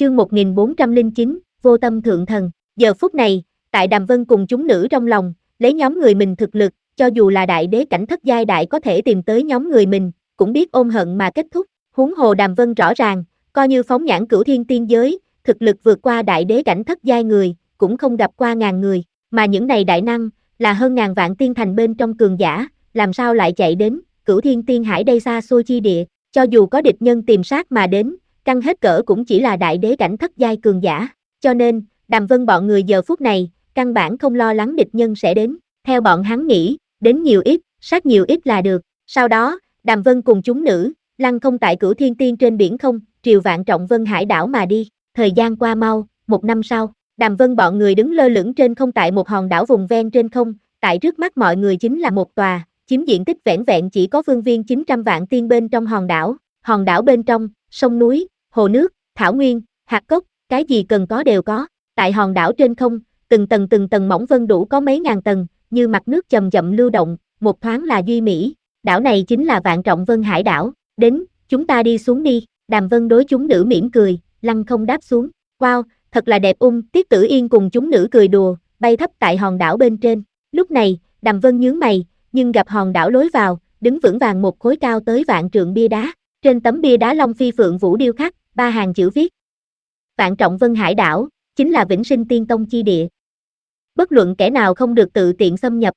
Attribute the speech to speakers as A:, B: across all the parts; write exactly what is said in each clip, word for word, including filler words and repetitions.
A: Chương một nghìn bốn trăm lẻ chín, Vô Tâm Thượng Thần. Giờ phút này, tại Đàm Vân cùng chúng nữ trong lòng, lấy nhóm người mình thực lực, cho dù là đại đế cảnh thất giai đại có thể tìm tới nhóm người mình, cũng biết ôm hận mà kết thúc. Huống hồ Đàm Vân rõ ràng, coi như phóng nhãn cửu thiên tiên giới, thực lực vượt qua đại đế cảnh thất giai người, cũng không gặp qua ngàn người, mà những này đại năng, là hơn ngàn vạn tiên thành bên trong cường giả, làm sao lại chạy đến cửu thiên tiên hải đây xa xôi chi địa, cho dù có địch nhân tìm sát mà đến, căng hết cỡ cũng chỉ là đại đế cảnh thất giai cường giả, cho nên, Đàm Vân bọn người giờ phút này, căn bản không lo lắng địch nhân sẽ đến, theo bọn hắn nghĩ, đến nhiều ít, sát nhiều ít là được, sau đó, Đàm Vân cùng chúng nữ, lăng không tại cửu thiên tiên trên biển không, triều vạn trọng vân hải đảo mà đi, thời gian qua mau, một năm sau, Đàm Vân bọn người đứng lơ lửng trên không tại một hòn đảo vùng ven trên không, tại trước mắt mọi người chính là một tòa, chiếm diện tích vẻn vẹn chỉ có phương viên chín trăm vạn tiên bên trong hòn đảo, hòn đảo bên trong, sông núi, hồ nước, thảo nguyên, hạt cốc, cái gì cần có đều có, tại hòn đảo trên không, từng tầng từng tầng mỏng vân đủ có mấy ngàn tầng, như mặt nước chậm chậm lưu động, một thoáng là duy mỹ, đảo này chính là Vạn Trọng Vân Hải đảo, đến, chúng ta đi xuống đi, Đàm Vân đối chúng nữ mỉm cười, lăng không đáp xuống, wow, thật là đẹp ung, Tiết Tử Yên cùng chúng nữ cười đùa, bay thấp tại hòn đảo bên trên, lúc này, Đàm Vân nhướng mày, nhưng gặp hòn đảo lối vào, đứng vững vàng một khối cao tới vạn trượng bia đá, trên tấm bia đá Long Phi Phượng Vũ điêu khắc, ba hàng chữ viết. Vạn Trọng Vân Hải đảo, chính là Vĩnh Sinh Tiên Tông chi địa. Bất luận kẻ nào không được tự tiện xâm nhập.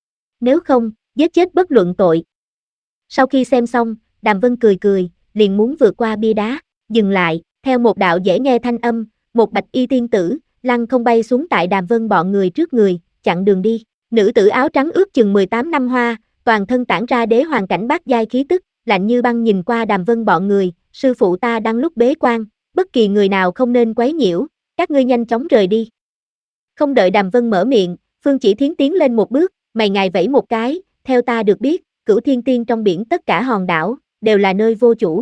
A: Nếu không, giết chết bất luận tội. Sau khi xem xong, Đàm Vân cười cười, liền muốn vượt qua bia đá, dừng lại, theo một đạo dễ nghe thanh âm, một bạch y tiên tử, lăng không bay xuống tại Đàm Vân bọn người trước người, chặn đường đi. Nữ tử áo trắng ước chừng mười tám năm hoa, toàn thân tản ra đế hoàng cảnh bát giai khí tức, lạnh như băng nhìn qua Đàm Vân bọn người, sư phụ ta đang lúc bế quan, bất kỳ người nào không nên quấy nhiễu, các ngươi nhanh chóng rời đi. Không đợi Đàm Vân mở miệng, Phương Chỉ Thiến tiến lên một bước, mày ngài vẫy một cái, theo ta được biết, cửu thiên tiên trong biển tất cả hòn đảo, đều là nơi vô chủ.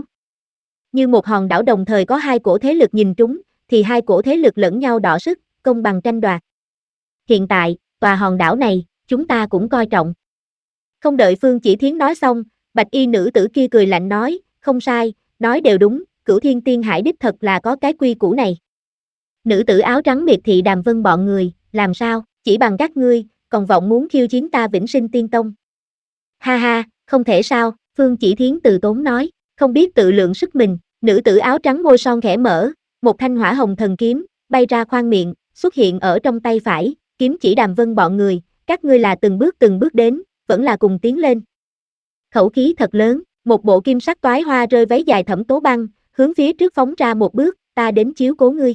A: Như một hòn đảo đồng thời có hai cổ thế lực nhìn trúng, thì hai cổ thế lực lẫn nhau đọ sức, công bằng tranh đoạt. Hiện tại, tòa hòn đảo này, chúng ta cũng coi trọng. Không đợi Phương Chỉ Thiến nói xong, bạch y nữ tử kia cười lạnh nói, không sai, nói đều đúng, cửu thiên tiên hải đích thật là có cái quy củ này. Nữ tử áo trắng miệt thị Đàm Vân bọn người, làm sao, chỉ bằng các ngươi, còn vọng muốn khiêu chiến ta Vĩnh Sinh Tiên Tông. Ha ha, không thể sao, Phương Chỉ Thiến từ tốn nói, không biết tự lượng sức mình, nữ tử áo trắng môi son khẽ mở, một thanh hỏa hồng thần kiếm, bay ra khoang miệng, xuất hiện ở trong tay phải, kiếm chỉ Đàm Vân bọn người, các ngươi là từng bước từng bước đến, vẫn là cùng tiến lên. Khẩu khí thật lớn, một bộ kim sắc toái hoa rơi váy dài Thẩm Tố Băng, hướng phía trước phóng ra một bước, ta đến chiếu cố ngươi.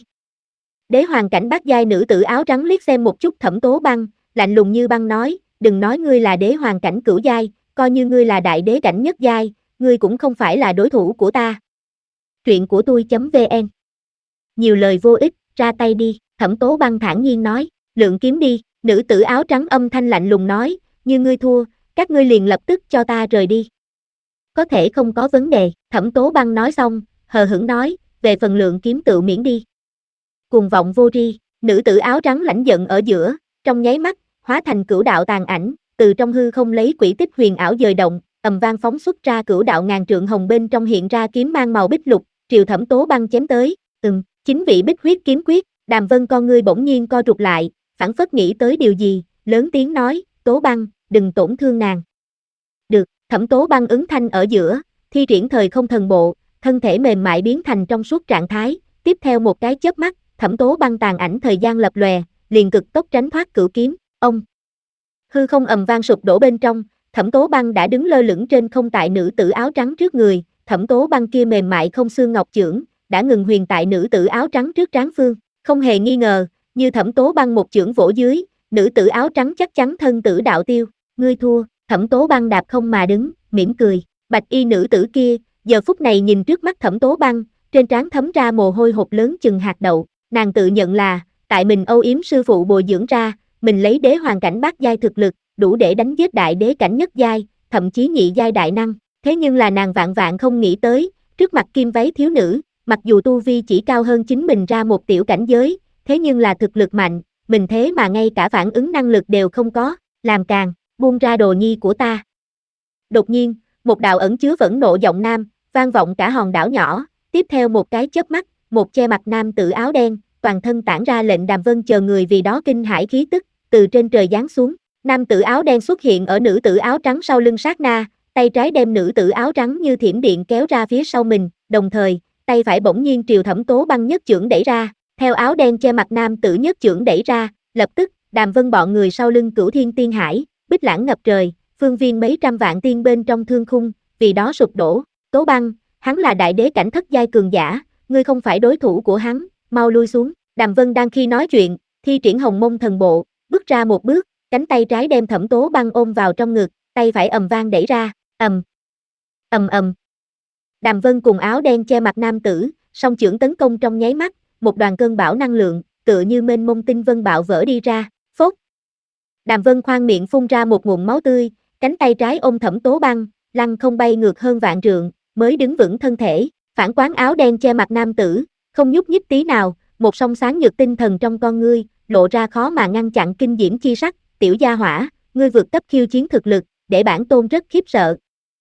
A: Đế hoàng cảnh bát giai nữ tử áo trắng liếc xem một chút Thẩm Tố Băng, lạnh lùng như băng nói, đừng nói ngươi là đế hoàng cảnh cửu giai, coi như ngươi là đại đế cảnh nhất giai, ngươi cũng không phải là đối thủ của ta. Truyện của tôi.vn. Nhiều lời vô ích, ra tay đi, Thẩm Tố Băng thản nhiên nói, lượng kiếm đi, nữ tử áo trắng âm thanh lạnh lùng nói, như ngươi thua, các ngươi liền lập tức cho ta rời đi. Có thể không có vấn đề, Thẩm Tố Băng nói xong, hờ hững nói, về phần lượng kiếm tự miễn đi. Cuồng vọng vô tri, nữ tử áo trắng lãnh giận ở giữa, trong nháy mắt, hóa thành cửu đạo tàn ảnh, từ trong hư không lấy quỷ tích huyền ảo dời động, ầm vang phóng xuất ra cửu đạo ngàn trượng hồng bên trong hiện ra kiếm mang màu bích lục, triều Thẩm Tố Băng chém tới, ừm, chính vị bích huyết kiếm quyết, Đàm Vân con ngươi bỗng nhiên co rụt lại, phảng phất nghĩ tới điều gì, lớn tiếng nói, Tố Băng, đừng tổn thương nàng. Được, Thẩm Tố Băng ứng thanh ở giữa, thi triển thời không thần bộ, thân thể mềm mại biến thành trong suốt trạng thái, tiếp theo một cái chớp mắt, Thẩm Tố Băng tàn ảnh thời gian lập lòe, liền cực tốc tránh thoát cửu kiếm, ông. Hư không ầm vang sụp đổ bên trong, Thẩm Tố Băng đã đứng lơ lửng trên không tại nữ tử áo trắng trước người, Thẩm Tố Băng kia mềm mại không xương ngọc chưởng, đã ngừng huyền tại nữ tử áo trắng trước trán phương, không hề nghi ngờ, như Thẩm Tố Băng một chưởng vỗ dưới, nữ tử áo trắng chắc chắn thân tử đạo tiêu, ngươi thua, Thẩm Tố Băng đạp không mà đứng, mỉm cười, bạch y nữ tử kia, giờ phút này nhìn trước mắt Thẩm Tố Băng, trên trán thấm ra mồ hôi hột lớn chừng hạt đậu, nàng tự nhận là, tại mình âu yếm sư phụ bồi dưỡng ra, mình lấy đế hoàng cảnh bát giai thực lực, đủ để đánh giết đại đế cảnh nhất giai, thậm chí nhị giai đại năng, thế nhưng là nàng vạn vạn không nghĩ tới, trước mặt kim váy thiếu nữ, mặc dù tu vi chỉ cao hơn chính mình ra một tiểu cảnh giới, thế nhưng là thực lực mạnh, mình thế mà ngay cả phản ứng năng lực đều không có, làm càng, buông ra đồ nhi của ta. Đột nhiên, một đạo ẩn chứa vẫn nộ giọng nam, vang vọng cả hòn đảo nhỏ, tiếp theo một cái chớp mắt, một che mặt nam tử áo đen, toàn thân tản ra lệnh Đàm Vân chờ người vì đó kinh hãi khí tức, từ trên trời giáng xuống. Nam tử áo đen xuất hiện ở nữ tử áo trắng sau lưng sát na, tay trái đem nữ tử áo trắng như thiểm điện kéo ra phía sau mình, đồng thời, tay phải bỗng nhiên triều Thẩm Tố Băng nhất chưởng đẩy ra, theo áo đen che mặt nam tử nhất chưởng đẩy ra, lập tức, Đàm Vân bọn người sau lưng Cửu Thiên Tiên Hải, bích lãng ngập trời, phương viên mấy trăm vạn tiên bên trong thương khung, vì đó sụp đổ. Tố Băng, hắn là đại đế cảnh thất giai cường giả, ngươi không phải đối thủ của hắn, mau lui xuống. Đàm Vân đang khi nói chuyện, thi triển Hồng Mông Thần Bộ, bước ra một bước, cánh tay trái đem Thẩm Tố Băng ôm vào trong ngực, tay phải ầm vang đẩy ra, ầm, ầm ầm. Đàm Vân cùng áo đen che mặt nam tử, song chưởng tấn công trong nháy mắt, một đoàn cơn bão năng lượng, tựa như mênh mông tinh vân bạo vỡ đi ra, phốt. Đàm Vân khoan miệng phun ra một ngụm máu tươi, cánh tay trái ôm Thẩm Tố Băng, lăn không bay ngược hơn vạn trượng, mới đứng vững thân thể. Phản quán áo đen che mặt nam tử, không nhúc nhích tí nào, một song sáng nhược tinh thần trong con ngươi, lộ ra khó mà ngăn chặn kinh diễm chi sắc. Tiểu gia hỏa, ngươi vượt cấp khiêu chiến thực lực, để bản tôn rất khiếp sợ.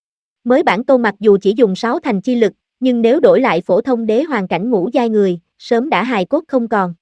A: Mới bản tôn mặc dù chỉ dùng sáu thành chi lực, nhưng nếu đổi lại phổ thông đế hoàng cảnh ngũ giai người, sớm đã hài cốt không còn.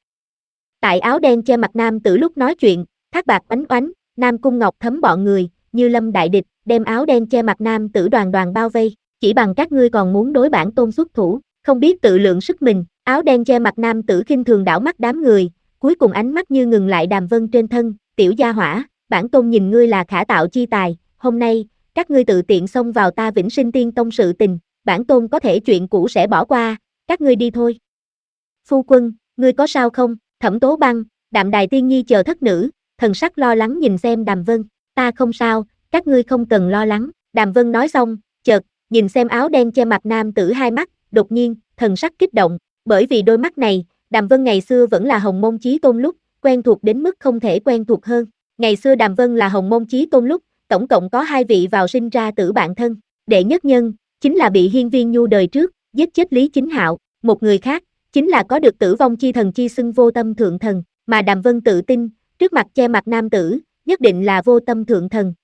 A: Tại áo đen che mặt nam tử lúc nói chuyện, thác bạc oánh oánh, Nam Cung Ngọc Thấm bọn người, như lâm đại địch, đem áo đen che mặt nam tử đoàn đoàn bao vây, chỉ bằng các ngươi còn muốn đối bản tôn xuất thủ, không biết tự lượng sức mình. Áo đen che mặt nam tử khinh thường đảo mắt đám người, cuối cùng ánh mắt như ngừng lại Đàm Vân trên thân. Tiểu gia hỏa, bản tôn nhìn ngươi là khả tạo chi tài, hôm nay, các ngươi tự tiện xông vào ta Vĩnh Sinh Tiên Tông sự tình, bản tôn có thể chuyện cũ sẽ bỏ qua, các ngươi đi thôi. Phu quân, ngươi có sao không? Thẩm Tố Băng, Đạm Đài Tiên Nhi chờ thất nữ, thần sắc lo lắng nhìn xem Đàm Vân, ta không sao, các ngươi không cần lo lắng. Đàm Vân nói xong, chợt, nhìn xem áo đen che mặt nam tử hai mắt, đột nhiên, thần sắc kích động, bởi vì đôi mắt này, Đàm Vân ngày xưa vẫn là Hồng Mông Chí Tôn lúc, quen thuộc đến mức không thể quen thuộc hơn. Ngày xưa Đàm Vân là Hồng Mông Chí Tôn lúc, tổng cộng có hai vị vào sinh ra tử bạn thân, đệ nhất nhân, chính là bị Hiên Viên Nhu đời trước, giết chết Lý Chính Hạo, một người khác, chính là có được tử vong chi thần chi xưng Vô Tâm Thượng Thần, mà Đàm Vân tự tin, trước mặt che mặt nam tử, nhất định là Vô Tâm Thượng Thần,